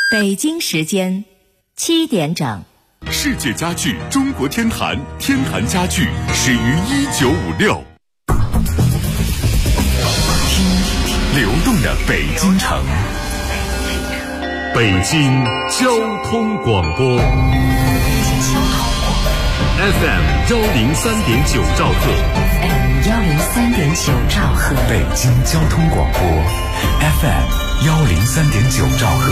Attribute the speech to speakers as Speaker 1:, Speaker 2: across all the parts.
Speaker 1: 北京时间7点整。
Speaker 2: 世界家具中国天坛，天坛家具始于1956。流动的北京城，北京交通广播 FM 103.9兆赫
Speaker 1: 103.9兆赫，
Speaker 2: 北京交通广播 FM 103.9兆赫。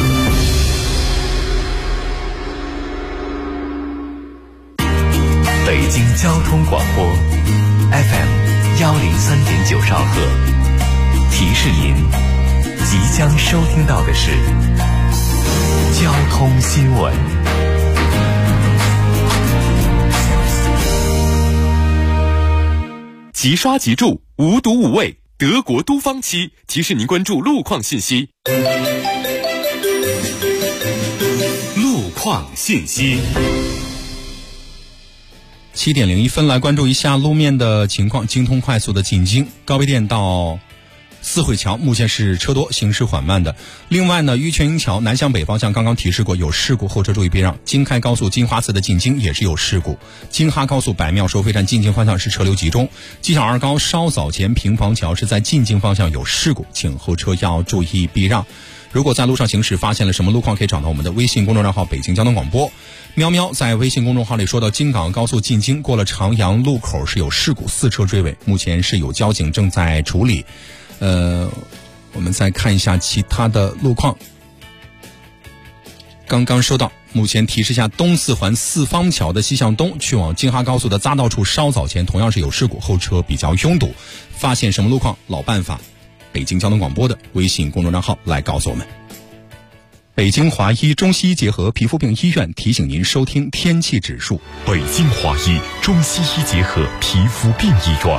Speaker 2: 北京交通广播 FM 103.9兆赫，提示您即将收听到的是交通新闻。即刷即住，无毒无味，德国都芳漆提示您关注路况信息。路况信息。
Speaker 3: 7点01分，来关注一下路面的情况。京通快速的进京高碑店到四惠桥目前是车多，行驶缓慢的。另外呢，玉泉营桥南向北方向刚刚提示过有事故，后车注意避让。京开高速金华寺的进京也是有事故，京哈高速百庙收费站进京方向是车流集中。机场二高稍早前平房桥是在进京方向有事故，请后车要注意避让。如果在路上行驶发现了什么路况，可以找到我们的微信公众账号北京交通广播。喵喵在微信公众号里说到，京港高速进京过了长阳路口是有事故，4车追尾，目前是有交警正在处理。我们再看一下其他的路况。刚刚收到，目前提示下东四环四方桥的西向东去往京哈高速的匝道处稍早前同样是有事故，后车比较拥堵。发现什么路况，老办法，北京交通广播的微信公众账号来告诉我们。北京华医中西医结合皮肤病医院提醒您收听天气指数。
Speaker 2: 北京华医中西医结合皮肤病医院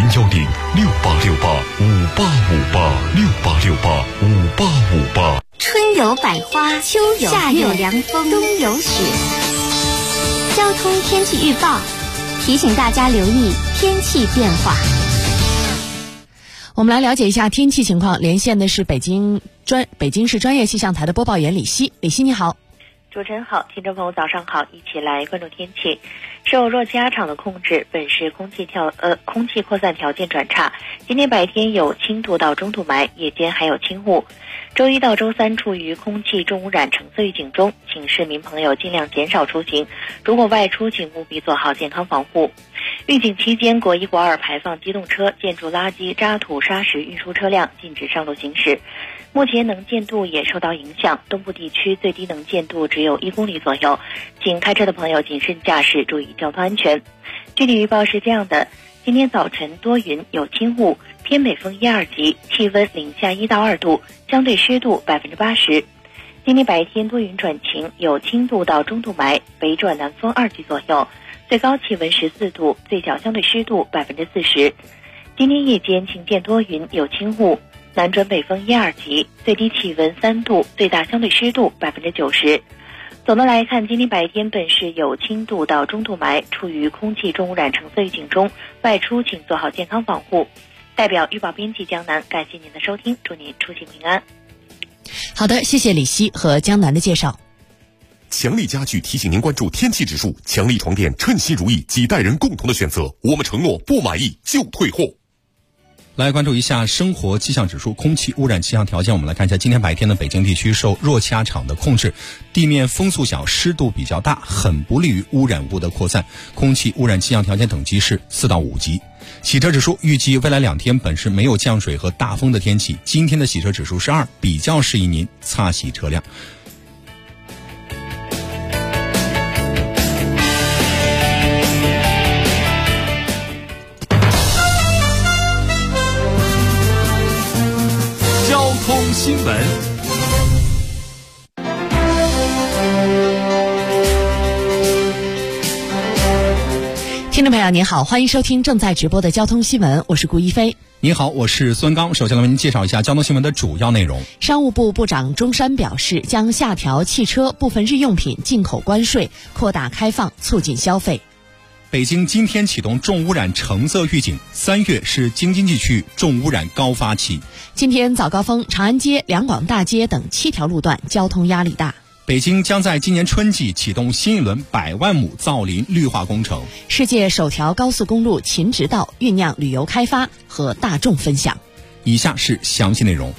Speaker 2: ，0106868586868685858。
Speaker 4: 春有百花，秋有夏有凉风，冬有雪。交通天气预报提醒大家留意天气变化。
Speaker 5: 我们来了解一下天气情况，连线的是北京市专业气象台的播报员李希。李希你好。
Speaker 6: 主持人好，听众朋友早上好，一起来关注天气。受热气压场的控制，本市空气扩散条件转差，今天白天有轻度到中度霾，夜间还有轻雾。周一到周三处于空气重污染橙色预警中，请市民朋友尽量减少出行，如果外出请务必做好健康防护。预警期间，国1、国2排放机动车、建筑垃圾、渣土、砂石运输车辆禁止上路行驶。目前能见度也受到影响，东部地区最低能见度只有1公里左右，请开车的朋友谨慎驾驶，注意交通安全。具体预报是这样的：今天早晨多云有轻雾，偏北风1、2级，气温零下1到2度，相对湿度80%。今天白天多云转晴，有轻度到中度霾，北转南风2级左右，最高气温14度，最小相对湿度40%。今天夜间晴间多云有轻雾，南转北风1、2级，最低气温3度，最大相对湿度90%。总的来看，今天白天本市有轻度到中度霾，处于空气重污染橙色预警中，外出请做好健康防护。代表预报编辑江南，感谢您的收听，祝您出行平安。
Speaker 5: 好的，谢谢李希和江南的介绍。
Speaker 2: 强力家具提醒您关注天气指数，强力床垫称心如意，几代人共同的选择，我们承诺不满意就退货。
Speaker 3: 来关注一下生活气象指数，空气污染气象条件。我们来看一下，今天白天的北京地区受弱气压场的控制，地面风速小，湿度比较大，很不利于污染物的扩散，空气污染气象条件等级是4到5级。洗车指数预计未来2天本市没有降水和大风的天气，今天的洗车指数是2，比较适宜您擦洗车辆。
Speaker 2: 新闻。
Speaker 5: 听众朋友您好，欢迎收听正在直播的交通新闻，我是顾一飞。
Speaker 3: 你好，我是孙刚。首先来为您介绍一下交通新闻的主要内容。
Speaker 5: 商务部部长钟山表示，将下调汽车部分日用品进口关税，扩大开放，促进消费。
Speaker 3: 北京今天启动重污染橙色预警，3月是京津冀区重污染高发期。
Speaker 5: 今天早高峰，长安街、两广大街等7条路段交通压力大。
Speaker 3: 北京将在今年春季启动新一轮100万亩造林绿化工程。
Speaker 5: 世界首条高速公路秦直道酝酿旅游开发和大众分享。
Speaker 3: 以下是详细内容。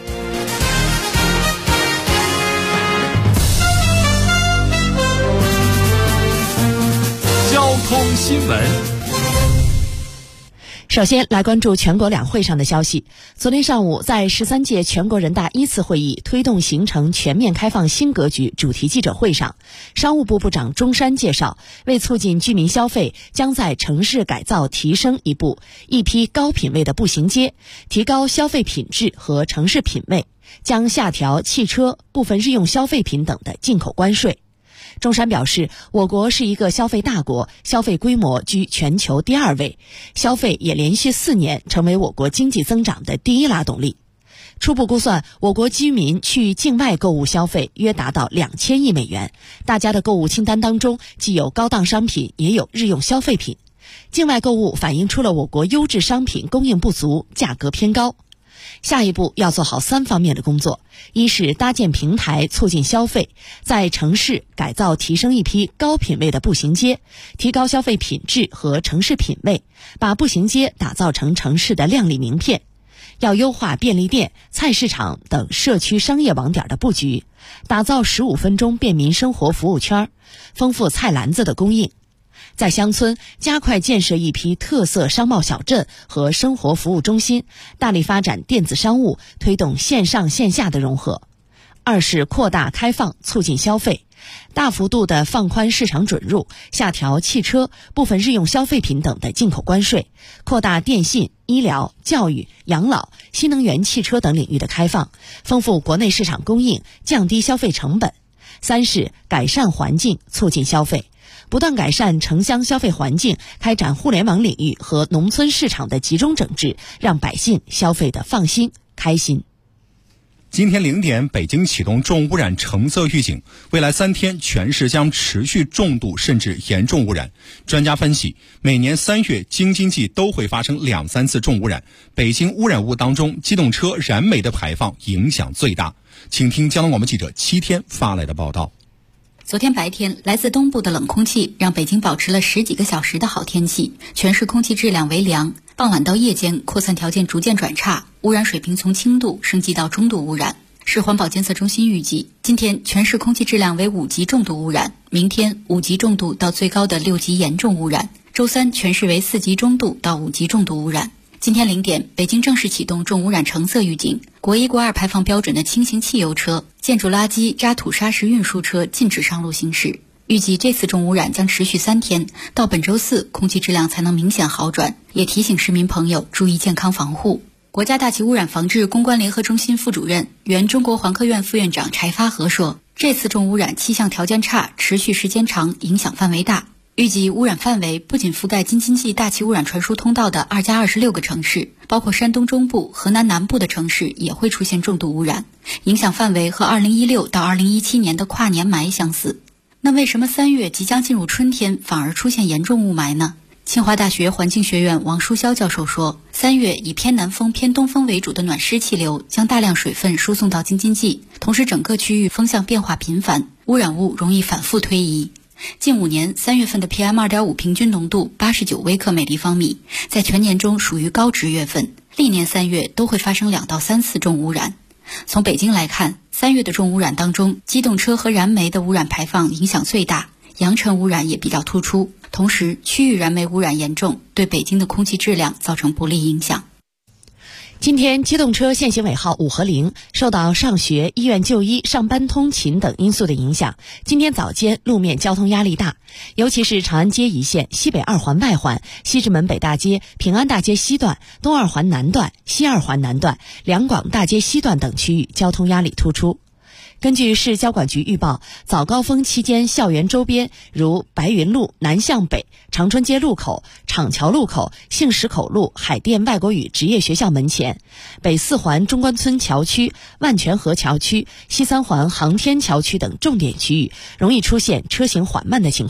Speaker 2: 交通新闻。
Speaker 5: 首先来关注全国两会上的消息。昨天上午，在13届全国人大1次会议推动形成全面开放新格局主题记者会上，商务部部长钟山介绍，为促进居民消费，将在城市改造提升一批高品位的步行街，提高消费品质和城市品味，将下调汽车、部分日用消费品等的进口关税。钟山表示，我国是一个消费大国，消费规模居全球第2位，消费也连续4年成为我国经济增长的第1拉动力。初步估算，我国居民去境外购物消费约达到2000亿美元，大家的购物清单当中既有高档商品，也有日用消费品。境外购物反映出了我国优质商品供应不足，价格偏高。下一步要做好3方面的工作，一是搭建平台促进消费，在城市改造提升一批高品位的步行街，提高消费品质和城市品味，把步行街打造成城市的亮丽名片。要优化便利店、菜市场等社区商业网点的布局，打造15分钟便民生活服务圈，丰富菜篮子的供应。在乡村加快建设一批特色商贸小镇和生活服务中心，大力发展电子商务，推动线上线下的融合。二是扩大开放，促进消费，大幅度的放宽市场准入，下调汽车、部分日用消费品等的进口关税，扩大电信、医疗、教育、养老、新能源汽车等领域的开放，丰富国内市场供应，降低消费成本。三是改善环境，促进消费，不断改善城乡消费环境，开展互联网领域和农村市场的集中整治，让百姓消费的放心、开心。
Speaker 3: 今天0点，北京启动重污染橙色预警，未来3天全市将持续重度甚至严重污染。专家分析，每年3月京津冀都会发生2-3次重污染，北京污染物当中，机动车燃煤的排放影响最大。请听交通广播记者7天发来的报道。
Speaker 7: 昨天白天，来自东部的冷空气让北京保持了10几个小时的好天气，全市空气质量为良。傍晚到夜间，扩散条件逐渐转差，污染水平从轻度升级到中度污染。市环保监测中心预计，今天全市空气质量为5级重度污染，明天5级重度到最高的6级严重污染，周三全市为4级中度到5级重度污染。今天0点，北京正式启动重污染橙色预警，国1、国2排放标准的轻型汽油车、建筑垃圾、渣土砂石运输车禁止上路行驶。预计这次重污染将持续3天，到本周4空气质量才能明显好转，也提醒市民朋友注意健康防护。国家大气污染防治攻关联合中心副主任、原中国环科院副院长柴发和说，这次重污染气象条件差，持续时间长，影响范围大。预计污染范围不仅覆盖京津冀大气污染传输通道的2+26个城市，包括山东中部、河南南部的城市也会出现重度污染，影响范围和2016到2017年的跨年霾相似。那为什么3月即将进入春天反而出现严重雾霾呢？清华大学环境学院王书潇教授说，3月以偏南风偏东风为主的暖湿气流将大量水分输送到京津冀，同时整个区域风向变化频繁，污染物容易反复推移。近5年3月份的 PM2.5 平均浓度89微克每立方米，在全年中属于高值月份，历年3月都会发生2到3次重污染。从北京来看，3月的重污染当中，机动车和燃煤的污染排放影响最大，扬尘污染也比较突出，同时区域燃煤污染严重，对北京的空气质量造成不利影响。
Speaker 5: 今天机动车限行尾号5和0受到上学、医院就医、上班通勤等因素的影响，今天早间路面交通压力大，尤其是长安街一线、西北2环外环、西直门北大街、平安大街西段、东2环南段、西2环南段、两广大街西段等区域交通压力突出。根据市交管局预报，早高峰期间校园周边如白云路南向北、长春街路口、厂桥路口、杏石口路海淀外国语职业学校门前、北4环中关村桥区、万泉河桥区、西3环航天桥区等重点区域容易出现车行缓慢的情况。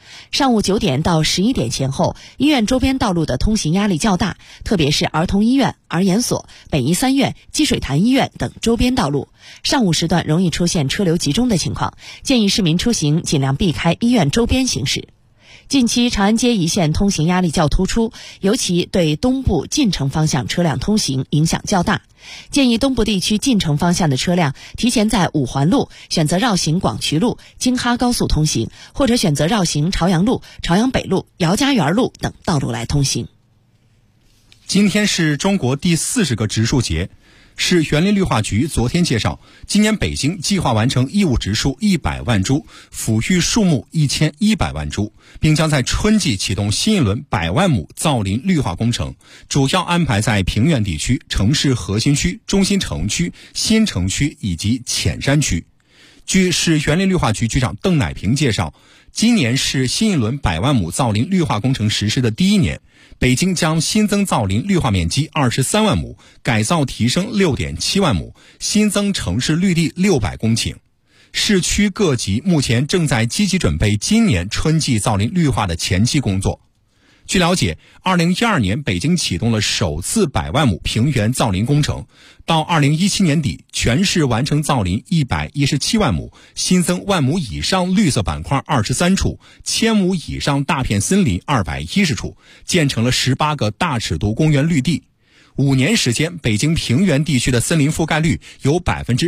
Speaker 5: 上午9点到11点前后，医院周边道路的通行压力较大，特别是儿童医院、儿研所、北医3院、积水潭医院等周边道路，上午时段容易出现车流集中的情况，建议市民出行尽量避开医院周边行驶。近期长安街一线通行压力较突出，尤其对东部进城方向车辆通行影响较大，建议东部地区进城方向的车辆提前在5环路选择绕行广渠路、京哈高速通行，或者选择绕行朝阳路、朝阳北路、姚家园路等道路来通行。
Speaker 3: 今天是中国第40个植树节。市园林绿化局昨天介绍，今年北京计划完成义务植树100万株，抚育树木1100万株，并将在春季启动新一轮100万亩造林绿化工程，主要安排在平原地区、城市核心区、中心城区、新城区以及浅山区。据市园林绿化局局长邓乃平介绍，今年是新一轮100万亩造林绿化工程实施的第1年，北京将新增造林绿化面积23万亩，改造提升6.7万亩，新增城市绿地600公顷。市区各级目前正在积极准备今年春季造林绿化的前期工作。据了解，2012年北京启动了首次100万亩平原造林工程，到2017年底，全市完成造林117万亩，新增万亩以上绿色板块23处，1000亩以上大片森林210处，建成了18个大尺度公园绿地。5年时间，北京平原地区的森林覆盖率由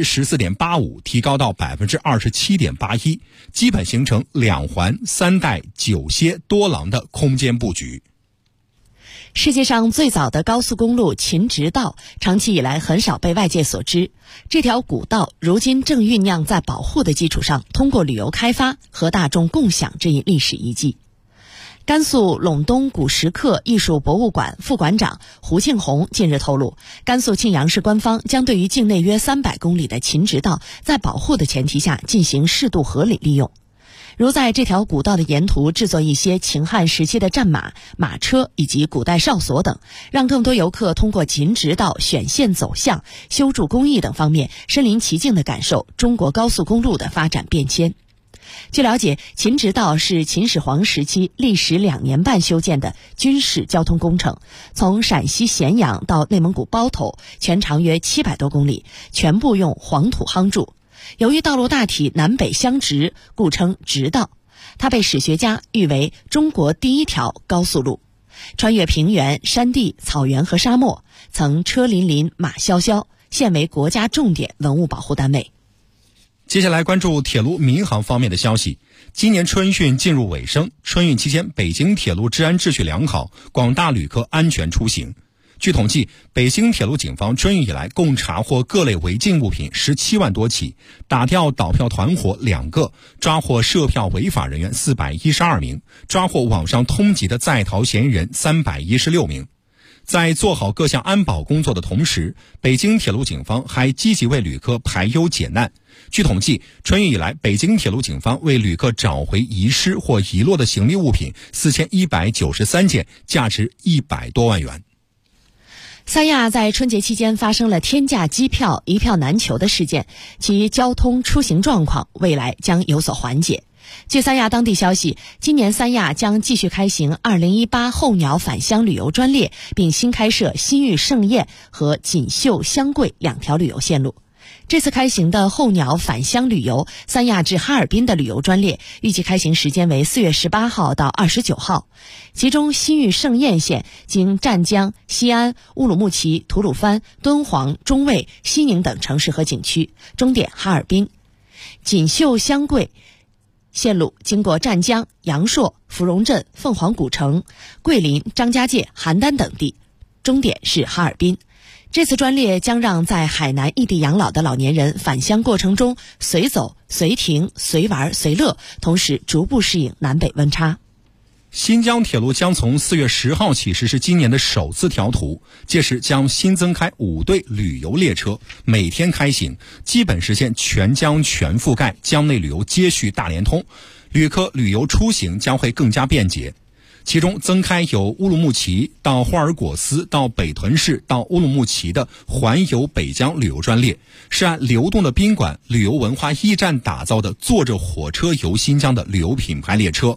Speaker 3: 14.85% 提高到 27.81%， 基本形成2环3带9歇多廊的空间布局。
Speaker 5: 世界上最早的高速公路秦直道长期以来很少被外界所知，这条古道如今正酝酿在保护的基础上，通过旅游开发和大众共享这一历史遗迹。甘肃陇东古石刻艺术博物馆副馆长胡庆红近日透露，甘肃庆阳市官方将对于境内约300公里的秦直道在保护的前提下进行适度合理利用，如在这条古道的沿途制作一些秦汉时期的战马、马车以及古代哨所等，让更多游客通过秦直道选线走向、修筑工艺等方面身临其境地感受中国高速公路的发展变迁。据了解，秦直道是秦始皇时期历时2年半修建的军事交通工程，从陕西咸阳到内蒙古包头，全长约700多公里，全部用黄土夯筑。由于道路大体南北相直，故称直道。它被史学家誉为中国第1条高速路，穿越平原、山地、草原和沙漠，曾车辚辚、马萧萧，现为国家重点文物保护单位。
Speaker 3: 接下来关注铁路民航方面的消息。今年春运进入尾声，春运期间北京铁路治安秩序良好，广大旅客安全出行。据统计，北京铁路警方春运以来共查获各类违禁物品17万多起，打掉倒票团伙2个，抓获涉票违法人员412名，抓获网上通缉的在逃嫌疑人316名。在做好各项安保工作的同时，北京铁路警方还积极为旅客排忧解难。据统计，春运以来，北京铁路警方为旅客找回遗失或遗落的行李物品4193件，价值100多万元。
Speaker 5: 三亚在春节期间发生了天价机票一票难求的事件，其交通出行状况未来将有所缓解。据三亚当地消息，今年三亚将继续开行2018候鸟返乡旅游专列，并新开设西域盛宴和锦绣香桂2条旅游线路。这次开行的候鸟返乡旅游三亚至哈尔滨的旅游专列，预计开行时间为4月18号到29号。其中西域盛宴线经湛江、西安、乌鲁木齐、吐鲁番、敦煌、中卫、西宁等城市和景区，终点哈尔滨。锦绣香桂线路经过湛江、阳朔、芙蓉镇、凤凰古城、桂林、张家界、邯郸等地，终点是哈尔滨。这次专列将让在海南异地养老的老年人返乡过程中随走、随停、随玩、随乐，同时逐步适应南北温差。
Speaker 3: 新疆铁路将从4月10号起实施今年的首次调图，届时将新增开5对旅游列车，每天开行，基本实现全疆全覆盖，疆内旅游接续大联通，旅客旅游出行将会更加便捷。其中增开由乌鲁木齐到霍尔果斯到北屯市到乌鲁木齐的环游北疆旅游专列，是按流动的宾馆、旅游文化驿站打造的坐着火车游新疆的旅游品牌列车。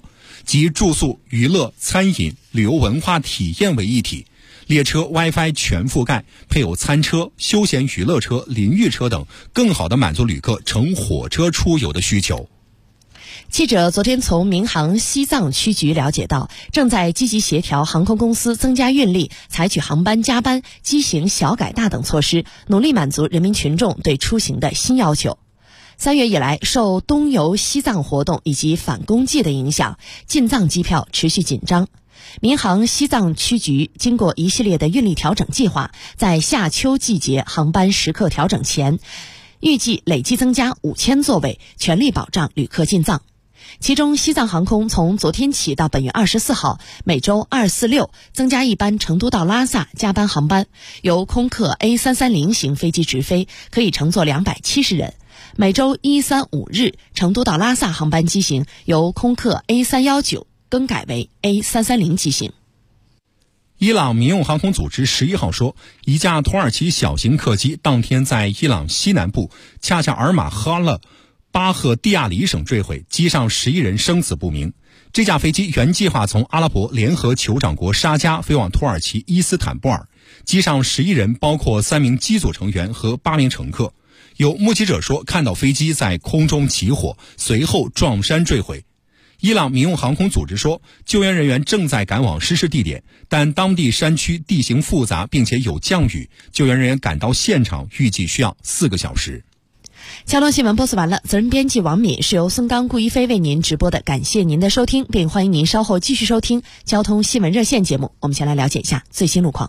Speaker 3: 集住宿、娱乐、餐饮、旅游文化体验为一体。列车 WiFi 全覆盖，配有餐车、休闲娱乐车、淋浴车等，更好地满足旅客乘火车出游的需求。
Speaker 5: 记者昨天从民航西藏区局了解到，正在积极协调航空公司增加运力，采取航班加班、机型小改大等措施，努力满足人民群众对出行的新要求。3月以来，受东游西藏活动以及反攻季的影响，进藏机票持续紧张。民航西藏区局经过一系列的运力调整计划，在夏秋季节航班时刻调整前，预计累计增加5000座位，全力保障旅客进藏。其中，西藏航空从昨天起到本月24号，每周2、4、6增加一班成都到拉萨加班航班，由空客 A330 型飞机直飞，可以乘坐270人。每周1、3、5日，成都到拉萨航班机型由空客 A319更改为 A330 机型。
Speaker 3: 伊朗民用航空组织11号说，一架土耳其小型客机当天在伊朗西南部恰恰尔马哈勒巴赫蒂亚里省坠毁，机上11人生死不明。这架飞机原计划从阿拉伯联合酋长国沙迦飞往土耳其伊斯坦布尔，机上11人包括3名机组成员和8名乘客。有目击者说，看到飞机在空中起火，随后撞山坠毁。伊朗民用航空组织说，救援人员正在赶往失事地点，但当地山区地形复杂并且有降雨，救援人员赶到现场预计需要4个小时。
Speaker 5: 交通新闻播送完了，责任编辑王敏，是由孙刚、顾一飞为您直播的，感谢您的收听，并欢迎您稍后继续收听交通新闻热线节目。我们先来了解一下最新路况。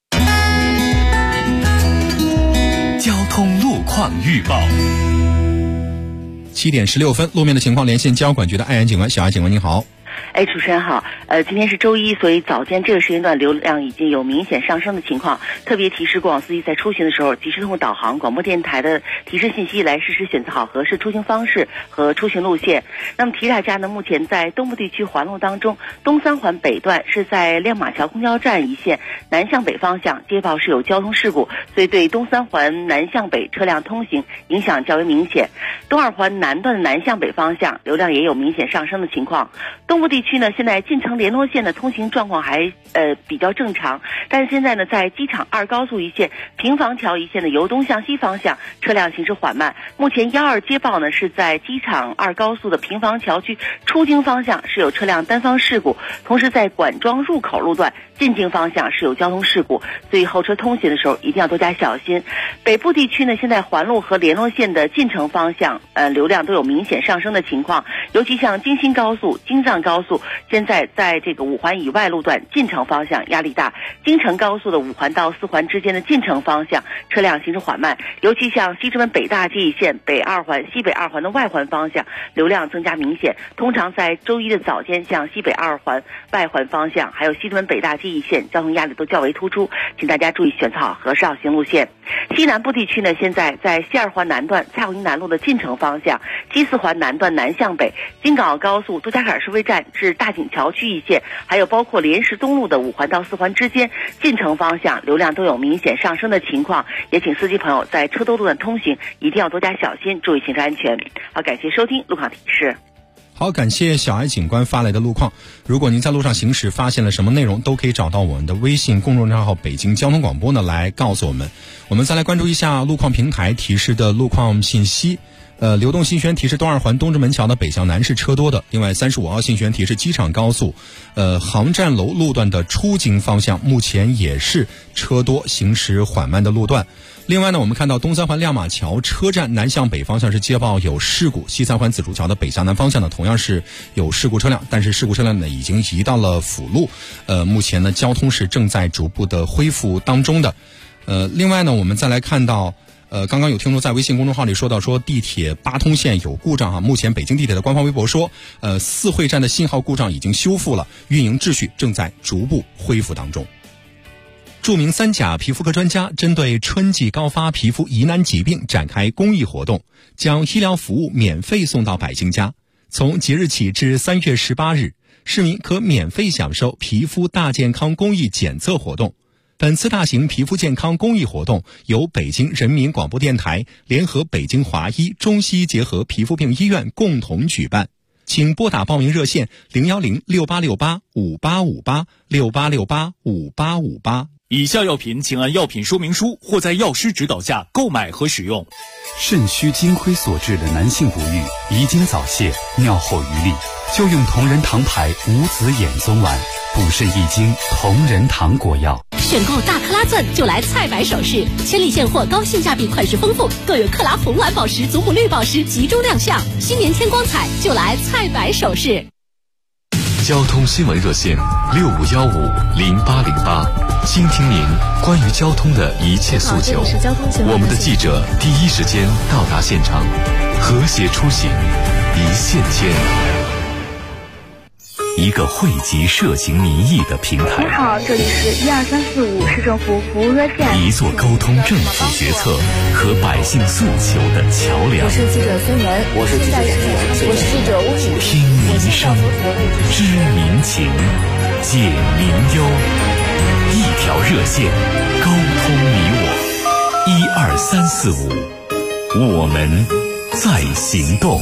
Speaker 2: 交通路况预报。
Speaker 3: 7点16分，路面的情况连线交管局的艾安警官。小艾警官您好。
Speaker 8: 主持人好。今天是周一，所以早间这个时间段流量已经有明显上升的情况。特别提示过往司机在出行的时候，及时通过导航、广播电台的提示信息来适时选择好合适出行方式和出行路线。那么提大家呢，目前在东部地区环路当中，东三环北段是在亮马桥公交站一线南向北方向接报是有交通事故，所以对东三环南向北车辆通行影响较为明显。东二环南段的南向北方向流量也有明显上升的情况。东部地区呢，现在进城联络线的通行状况还比较正常，但是现在呢，在机场2高速一线、平房桥一线的由东向西方向车辆行驶缓慢。目前12接报呢是在机场2高速的平房桥区出京方向是有车辆单方事故，同时在管庄入口路段进京方向是有交通事故，所以后车通行的时候一定要多加小心。北部地区呢，现在环路和联络线的进城方向流量都有明显上升的情况，尤其像京新高速、京藏高速现在在这个5环以外路段进城方向压力大，京承高速的5环到4环之间的进城方向车辆行驶缓慢，尤其像西直门北大街一线北2环、西北2环的外环方向流量增加明显。通常在周一的早间，像西北2环外环方向还有西直门北大街一线交通压力都较为突出，请大家注意选择好合适绕行路线。西南部地区呢，现在在西2环南段蔡锺营南路的进城方向，西4环南段南向北京港澳高速杜家坎收费站至大井桥区一线，还有包括莲石东路的5环到4环之间进城方向流量都有明显上升的情况，也请司机朋友在车多路段通行一定要多加小心，注意行车安全。好，感谢收听路况提示。
Speaker 3: 好，感谢小艾警官发来的路况。如果您在路上行驶发现了什么内容，都可以找到我们的微信公众账号北京交通广播呢来告诉我们。我们再来关注一下路况平台提示的路况信息。流动信息提示东2环东直门桥的北向南是车多的。另外35号信息提示机场高速航站楼路段的出京方向目前也是车多行驶缓慢的路段。另外呢，我们看到东3环亮马桥车站南向北方向是接报有事故，西3环紫竹桥的北向南方向呢同样是有事故车辆，但是事故车辆呢已经移到了辅路。目前呢交通是正在逐步的恢复当中的。另外呢，我们再来看到刚刚有听众在微信公众号里说到说地铁八通线有故障目前北京地铁的官方微博说4惠站的信号故障已经修复了，运营秩序正在逐步恢复当中。著名3甲皮肤科专家针对春季高发皮肤疑难疾病展开公益活动，将医疗服务免费送到百姓家。从即日起至3月18日，市民可免费享受皮肤大健康公益检测活动。本次大型皮肤健康公益活动由北京人民广播电台联合北京华医中西医结合皮肤病医院共同举办。 请拨打报名热线010-6868-5858，6868-5858。
Speaker 9: 以下药品请按药品说明书或在药师指导下购买和使用。
Speaker 10: 肾虚金亏所致的男性不育、遗精早泄、尿后余力，就用同仁堂牌无籽眼松丸，补肾益精同仁堂果药。
Speaker 11: 选购大克拉钻就来菜百首饰，千里现货，高性价比，款式丰富，更有克拉红蓝宝石、祖母绿宝石集中亮相。新年添光彩，就来菜百首饰。
Speaker 2: 交通新闻热线65150808，倾听您关于交通的一切诉求。我们的记者第一时间到达现场，和谐出行，一线牵。一个汇集涉情民意的平台。
Speaker 12: 你好，这里是12345市政府服务热线。
Speaker 2: 一座沟通政府决策和百姓诉求的桥梁。
Speaker 13: 我是记者孙源，
Speaker 14: 我是记者吴宇。
Speaker 2: 听民声，知民情，解民忧。一条热线，沟通你我。12345，我们在行动。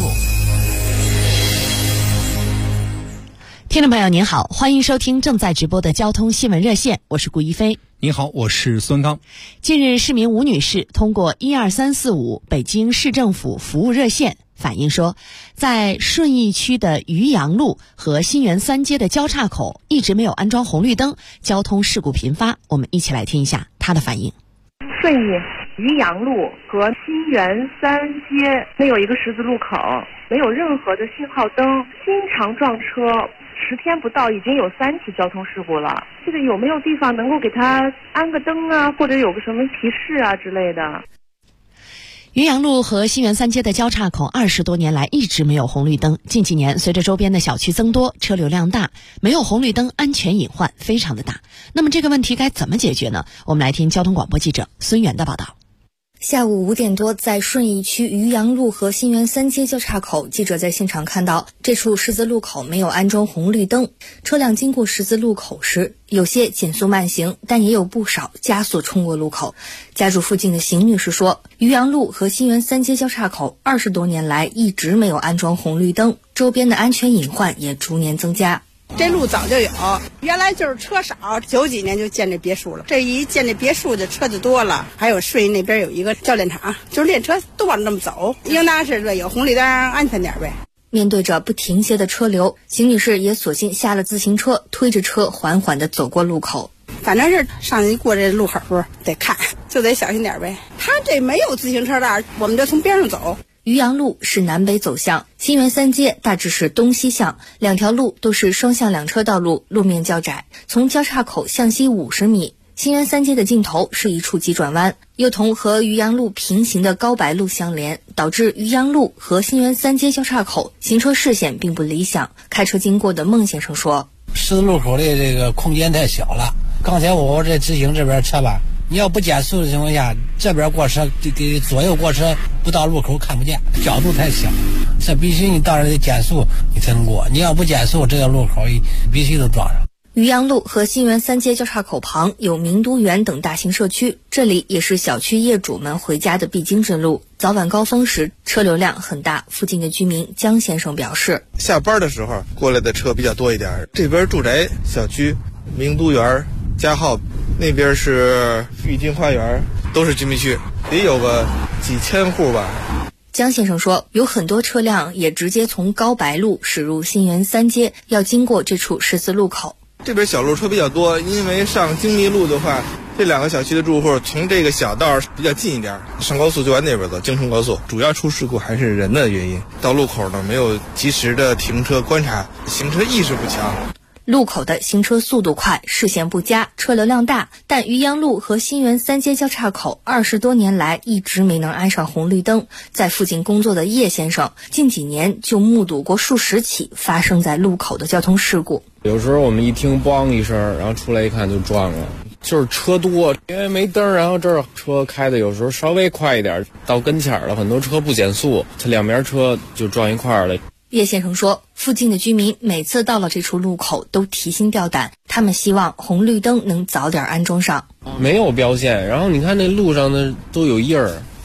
Speaker 5: 听众朋友您好，欢迎收听正在直播的交通新闻热线，我是顾一飞。
Speaker 3: 你好，我是孙刚。
Speaker 5: 近日，市民吴女士通过12345北京市政府服务热线反映说，在顺义区的渔阳路和新源3街的交叉口一直没有安装红绿灯，交通事故频发。我们一起来听一下她的反应。
Speaker 15: 顺义渔阳路和新源3街没有一个十字路口，没有任何的信号灯，经常撞车，10天不到已经有3起交通事故了。这个有没有地方能够给他安个灯啊，或者有个什么提示啊之类的？
Speaker 5: 渔阳路和新源3街的交叉口20多年来一直没有红绿灯，近几年随着周边的小区增多，车流量大，没有红绿灯安全隐患非常的大。那么这个问题该怎么解决呢？我们来听交通广播记者孙源的报道。
Speaker 13: 下午5点多，在顺义区渔阳路和新源3街交叉口，记者在现场看到这处十字路口没有安装红绿灯，车辆经过十字路口时，有些减速慢行，但也有不少加速冲过路口。家住附近的邢女士说，渔阳路和新源3街交叉口20多年来一直没有安装红绿灯，周边的安全隐患也逐年增加。
Speaker 16: 这路早就有，原来就是车少，90几年就建这别墅了。这一建这别墅的车子多了，还有顺义那边有一个教练场，就是练车都往这么走，应当是有红绿灯安全点呗。
Speaker 13: 面对着不停歇的车流，邢女士也索性下了自行车，推着车缓缓地走过路口。
Speaker 16: 反正是上去过这路口时候得看，就得小心点呗。他这没有自行车道，我们就从边上走。
Speaker 13: 渔阳路是南北走向，新源3街大致是东西向，两条路都是双向两车道路，路面较窄。从交叉口向西50米，新源3街的尽头是一处急转弯，又同和渔阳路平行的高白路相连，导致渔阳路和新源3街交叉口行车视线并不理想。开车经过的孟先生说，
Speaker 17: 十字路口的这个空间太小了，刚才我这直行这边车吧，你要不减速的情况下，这边过车给左右过车不到路口看不见，角度太小，这必须你到这得减速你才能过，你要不减速这个路口必须都撞上。
Speaker 13: 渔阳路和新源3街交叉口旁有名都园等大型社区，这里也是小区业主们回家的必经之路，早晚高峰时车流量很大。附近的居民江先生表示，
Speaker 18: 下班的时候过来的车比较多一点，这边住宅小区名都园、嘉浩，那边是玉金花园，都是居民区，也有个几千户吧。
Speaker 13: 江先生说，有很多车辆也直接从高白路驶入新源3街，要经过这处十字路口。
Speaker 18: 这边小路车比较多，因为上京密路的话，这2个小区的住户从这个小道比较近一点，上高速就往那边走，京承高速。主要出事故还是人的原因，到路口呢没有及时的停车观察，行车意识不强。
Speaker 13: 路口的行车速度快，视线不佳，车流量大，但渔阳路和新源3街交叉口20多年来一直没能安上红绿灯。在附近工作的叶先生，近几年就目睹过数十起发生在路口的交通事故。
Speaker 19: 有时候我们一听咣一声，然后出来一看就撞了，就是车多，因为没灯，然后这儿车开的有时候稍微快一点，到跟前了，很多车不减速，它两边车就撞一块了。
Speaker 13: 叶先生说，附近的居民每次到了这处路口都提心吊胆，他们希望红绿灯能早点安装上。
Speaker 19: 没有标线，然后你看那路上的都有印儿，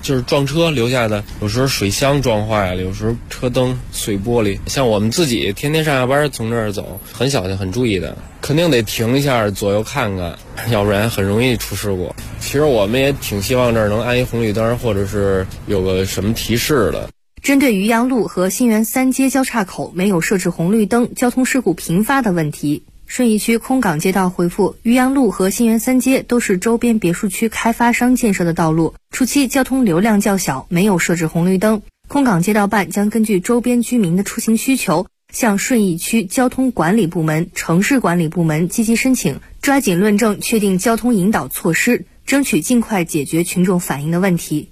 Speaker 19: 就是撞车留下的，有时候水箱撞坏了，有时候车灯碎玻璃。像我们自己天天上下班从这儿走，很小心很注意的，肯定得停一下左右看看，要不然很容易出事故。其实我们也挺希望这儿能安一红绿灯，或者是有个什么提示的。
Speaker 13: 针对渔阳路和新源3街交叉口没有设置红绿灯，交通事故频发的问题，顺义区空港街道回复，渔阳路和新源3街都是周边别墅区开发商建设的道路，初期交通流量较小，没有设置红绿灯。空港街道办将根据周边居民的出行需求，向顺义区交通管理部门、城市管理部门积极申请，抓紧论证确定交通引导措施，争取尽快解决群众反映的问题。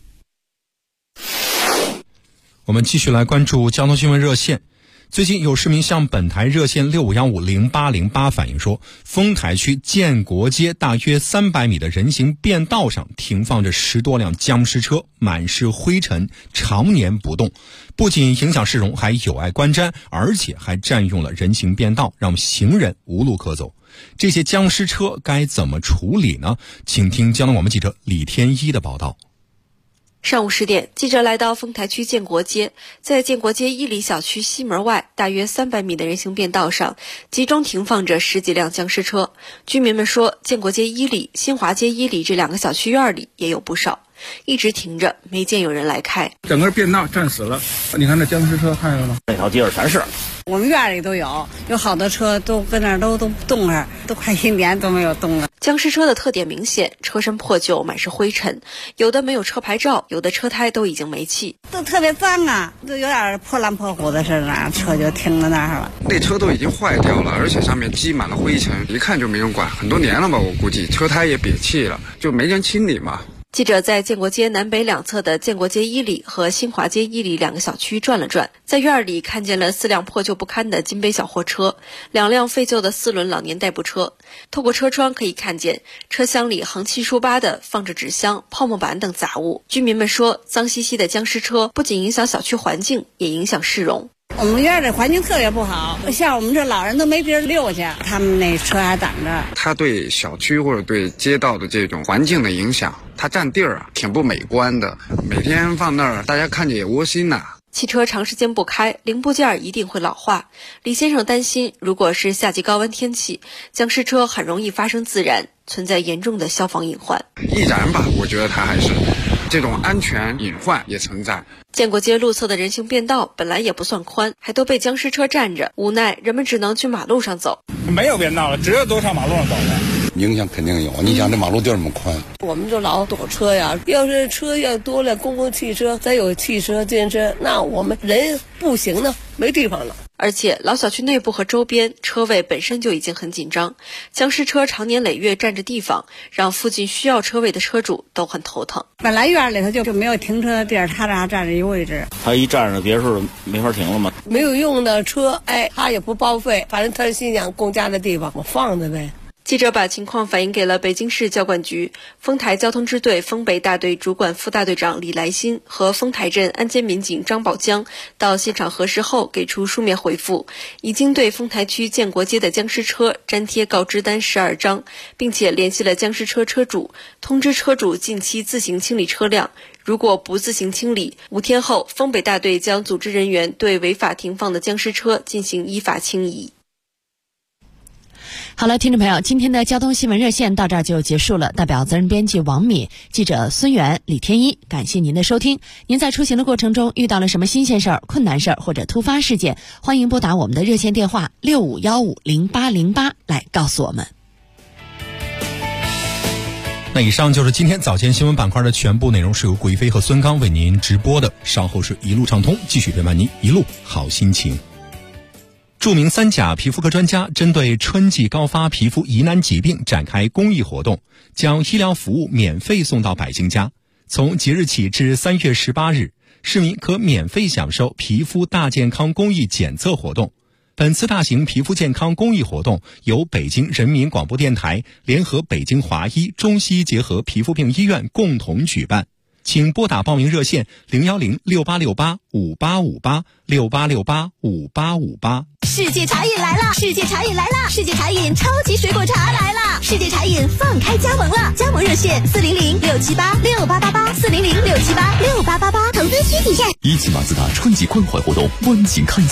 Speaker 3: 我们继续来关注交通新闻热线。最近有市民向本台热线65150808反映说，丰台区建国街大约300米的人行便道上停放着10多辆僵尸车，满是灰尘，常年不动，不仅影响市容，还有碍观瞻，而且还占用了人行便道，让行人无路可走。这些僵尸车该怎么处理呢？请听交通广播记者李天一的报道。
Speaker 20: 上午10点，记者来到丰台区建国街，在建国街1里小区西门外大约300米的人行便道上，集中停放着10几辆僵尸车。居民们说，建国街1里、新华街1里这2个小区院里也有不少，一直停着，没见有人来开。
Speaker 21: 整个便道站死了，你看那僵尸车看见了吗？
Speaker 22: 那条街上全是。
Speaker 16: 我们院里都有好多车都跟那儿都不动了，都快1年都没有动了。
Speaker 20: 僵尸车的特点明显，车身破旧，满是灰尘，有的没有车牌照，有的车胎都已经没气，
Speaker 16: 都特别脏啊，都有点破烂破糊的似的，车就停在那儿了。
Speaker 23: 那车都已经坏掉了，而且上面积满了灰尘，一看就没人管，很多年了吧，我估计车胎也瘪气了，就没人清理嘛。
Speaker 20: 记者在建国街南北两侧的建国街1里和新华街1里2个小区转了转，在院里看见了4辆破旧不堪的金杯小货车，2辆废旧的4轮老年代步车。透过车窗可以看见车厢里横七竖八的放着纸箱、泡沫板等杂物。居民们说，脏兮兮的僵尸车不仅影响小区环境，也影响市容。
Speaker 16: 我们院的环境特别不好，像我们这老人都没地儿溜去，他们那车还挡着。
Speaker 23: 它对小区或者对街道的这种环境的影响，它占地儿啊，挺不美观的。每天放那儿，大家看着也窝心呐。
Speaker 20: 汽车长时间不开，零部件一定会老化。李先生担心，如果是夏季高温天气，僵尸车很容易发生自燃，存在严重的消防隐患。
Speaker 23: 易燃吧，我觉得它还是这种安全隐患也存在。
Speaker 20: 建国街路侧的人行便道本来也不算宽，还都被僵尸车占着，无奈人们只能去马路上走。
Speaker 21: 没有便道了，只有都上马路上走了。
Speaker 24: 影响肯定有，你想这马路就这么宽，
Speaker 25: 我们就老堵车呀。要是车要多了，公共汽车再有汽车、电车，那我们人步行呢没地方了。
Speaker 20: 而且老小区内部和周边车位本身就已经很紧张，僵尸车常年累月占着地方，让附近需要车位的车主都很头疼。
Speaker 16: 本来院里头就没有停车的地儿，他这占着一位置，
Speaker 22: 他一占着别墅没法停了嘛。
Speaker 25: 没有用的车，他也不报废，反正他心想公家的地方我放着呗。
Speaker 20: 记者把情况反映给了北京市交管局丰台交通支队丰北大队主管副大队长李来新和丰台镇安监民警张宝江到现场核实后给出书面回复，已经对丰台区建国街的僵尸车粘贴告知单12张，并且联系了僵尸车车主，通知车主近期自行清理车辆，如果不自行清理，5天后丰北大队将组织人员对违法停放的僵尸车进行依法清移。
Speaker 5: 好了，听众朋友，今天的交通新闻热线到这儿就结束了。代表责任编辑王敏、记者孙源、李天一，感谢您的收听。您在出行的过程中遇到了什么新鲜事儿、困难事儿或者突发事件，欢迎拨打我们的热线电话65150808来告诉我们。
Speaker 3: 那以上就是今天早间新闻板块的全部内容，是由顾一飞和孙刚为您直播的。稍后是一路畅通，继续陪伴您一路好心情。著名3甲皮肤科专家针对春季高发皮肤疑难疾病展开公益活动，将医疗服务免费送到百姓家。从即日起至3月18日，市民可免费享受皮肤大健康公益检测活动。本次大型皮肤健康公益活动由北京人民广播电台联合北京华医中西医结合皮肤病医院共同举办。请拨打报名热线01068585868685858。
Speaker 11: 世界茶饮来了！世界茶饮来了！世界茶饮超级水果茶来了！ 世界茶饮放开加盟了，加盟热线400-678-6888，400-678-6888，投资需谨慎。
Speaker 2: 一汽马自达春季关怀活动，温情开启。